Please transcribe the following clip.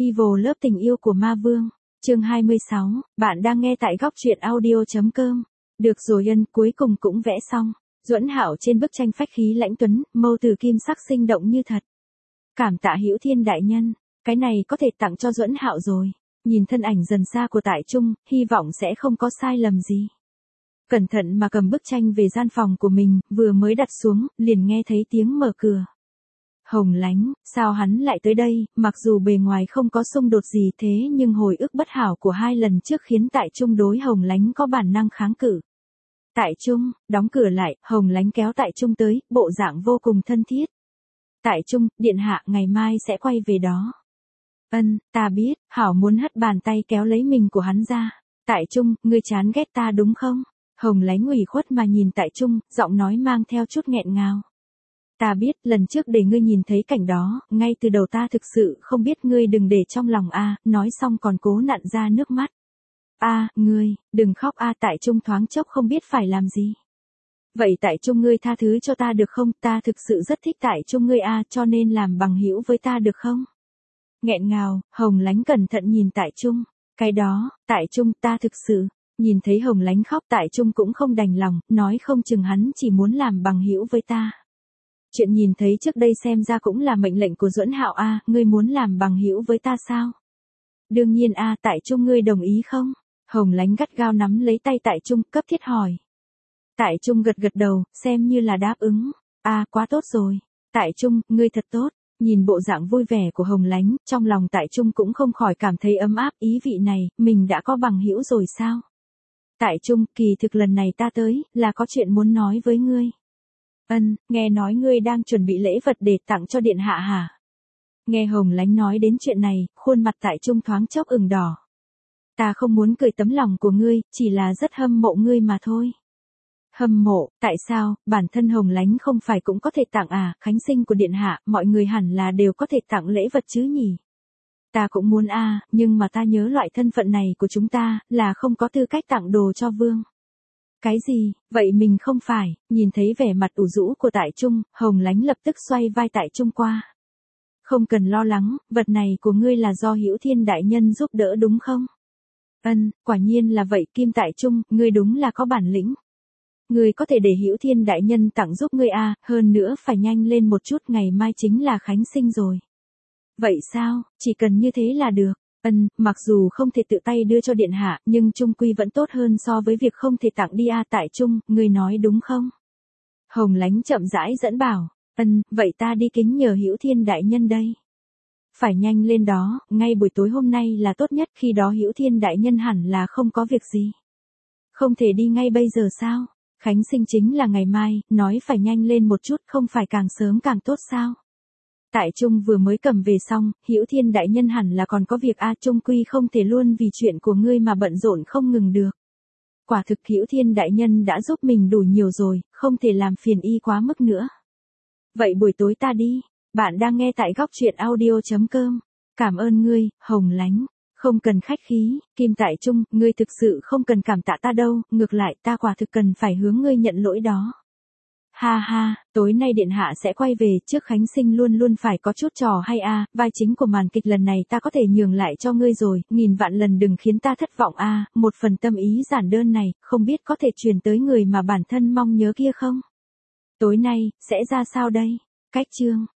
Evil lớp tình yêu của ma vương. Chương 26, bạn đang nghe tại góc truyện audio.com. Được rồi ân, cuối cùng cũng vẽ xong. Duẫn Hạo trên bức tranh phách khí lãnh tuấn, mâu từ kim sắc sinh động như thật. Cảm tạ Hữu Thiên đại nhân, cái này có thể tặng cho Duẫn Hạo rồi. Nhìn thân ảnh dần xa của Tại Trung, hy vọng sẽ không có sai lầm gì. Cẩn thận mà cầm bức tranh về gian phòng của mình, vừa mới đặt xuống, liền nghe thấy tiếng mở cửa. Hồng Lánh, sao hắn lại tới đây, mặc dù bề ngoài không có xung đột gì thế nhưng hồi ức bất hảo của 2 lần trước khiến Tại Trung đối Hồng Lánh có bản năng kháng cự. Tại Trung, đóng cửa lại, Hồng Lánh kéo Tại Trung tới, bộ dạng vô cùng thân thiết. Tại Trung, điện hạ ngày mai sẽ quay về đó. Ân, ta biết, Hảo muốn hất bàn tay kéo lấy mình của hắn ra. Tại Trung, ngươi chán ghét ta đúng không? Hồng Lánh ủy khuất mà nhìn Tại Trung, giọng nói mang theo chút nghẹn ngào. Ta biết, lần trước để ngươi nhìn thấy cảnh đó, ngay từ đầu ta thực sự không biết ngươi đừng để trong lòng a, nói xong còn cố nặn ra nước mắt. Ngươi, đừng khóc Tại Trung thoáng chốc không biết phải làm gì. Vậy Tại Trung ngươi tha thứ cho ta được không, ta thực sự rất thích Tại Trung ngươi cho nên làm bằng hữu với ta được không? Nghẹn ngào, Hồng Lánh cẩn thận nhìn Tại Trung, cái đó, Tại Trung ta thực sự. Nhìn thấy Hồng Lánh khóc Tại Trung cũng không đành lòng, nói không chừng hắn chỉ muốn làm bằng hữu với ta. Chuyện nhìn thấy trước đây xem ra cũng là mệnh lệnh của Duẫn Hạo ngươi muốn làm bằng hữu với ta sao? Đương nhiên Tại Trung ngươi đồng ý không? Hồng Lánh gắt gao nắm lấy tay Tại Trung, cấp thiết hỏi. Tại Trung gật gật đầu, xem như là đáp ứng. Quá tốt rồi. Tại Trung, ngươi thật tốt. Nhìn bộ dạng vui vẻ của Hồng Lánh, trong lòng Tại Trung cũng không khỏi cảm thấy ấm áp, ý vị này, mình đã có bằng hữu rồi sao? Tại Trung, kỳ thực lần này ta tới, là có chuyện muốn nói với ngươi. Nghe nói ngươi đang chuẩn bị lễ vật để tặng cho điện hạ hả? Nghe Hồng Lánh nói đến chuyện này, khuôn mặt Tại Trung thoáng chốc ửng đỏ. Ta không muốn cười tấm lòng của ngươi, chỉ là rất hâm mộ ngươi mà thôi. Hâm mộ, tại sao, bản thân Hồng Lánh không phải cũng có thể tặng khánh sinh của điện hạ, mọi người hẳn là đều có thể tặng lễ vật chứ nhỉ? Ta cũng muốn nhưng mà ta nhớ loại thân phận này của chúng ta, là không có tư cách tặng đồ cho vương. Cái gì, vậy mình không phải, nhìn thấy vẻ mặt ủ rũ của Tại Trung, Hồng Lánh lập tức xoay vai Tại Trung qua. Không cần lo lắng, vật này của ngươi là do Hữu Thiên đại nhân giúp đỡ đúng không? Quả nhiên là vậy Kim Tại Trung, ngươi đúng là có bản lĩnh. Ngươi có thể để Hữu Thiên đại nhân tặng giúp ngươi hơn nữa phải nhanh lên một chút, ngày mai chính là khánh sinh rồi. Vậy sao, chỉ cần như thế là được. Mặc dù không thể tự tay đưa cho điện hạ, nhưng chung quy vẫn tốt hơn so với việc không thể tặng đi Tại Trung, ngươi nói đúng không? Hồng Lánh chậm rãi dẫn bảo, vậy ta đi kính nhờ Hữu Thiên đại nhân đây. Phải nhanh lên đó, ngay buổi tối hôm nay là tốt nhất, khi đó Hữu Thiên đại nhân hẳn là không có việc gì. Không thể đi ngay bây giờ sao? Khánh sinh chính là ngày mai, nói phải nhanh lên một chút, không phải càng sớm càng tốt sao? Tại Trung vừa mới cầm về xong, Hữu Thiên đại nhân hẳn là còn có việc chung quy không thể luôn vì chuyện của ngươi mà bận rộn không ngừng được. Quả thực Hữu Thiên đại nhân đã giúp mình đủ nhiều rồi, không thể làm phiền y quá mức nữa. Vậy buổi tối ta đi, bạn đang nghe tại góc truyện audio.com. Cảm ơn ngươi, Hồng Lánh. Không cần khách khí, Kim Tại Trung, ngươi thực sự không cần cảm tạ ta đâu, ngược lại ta quả thực cần phải hướng ngươi nhận lỗi đó. Ha, tối nay điện hạ sẽ quay về, trước khánh sinh luôn luôn phải có chút trò hay vai chính của màn kịch lần này ta có thể nhường lại cho ngươi rồi, nghìn vạn lần đừng khiến ta thất vọng một phần tâm ý giản đơn này, không biết có thể truyền tới người mà bản thân mong nhớ kia không? Tối nay, sẽ ra sao đây? Cách chương.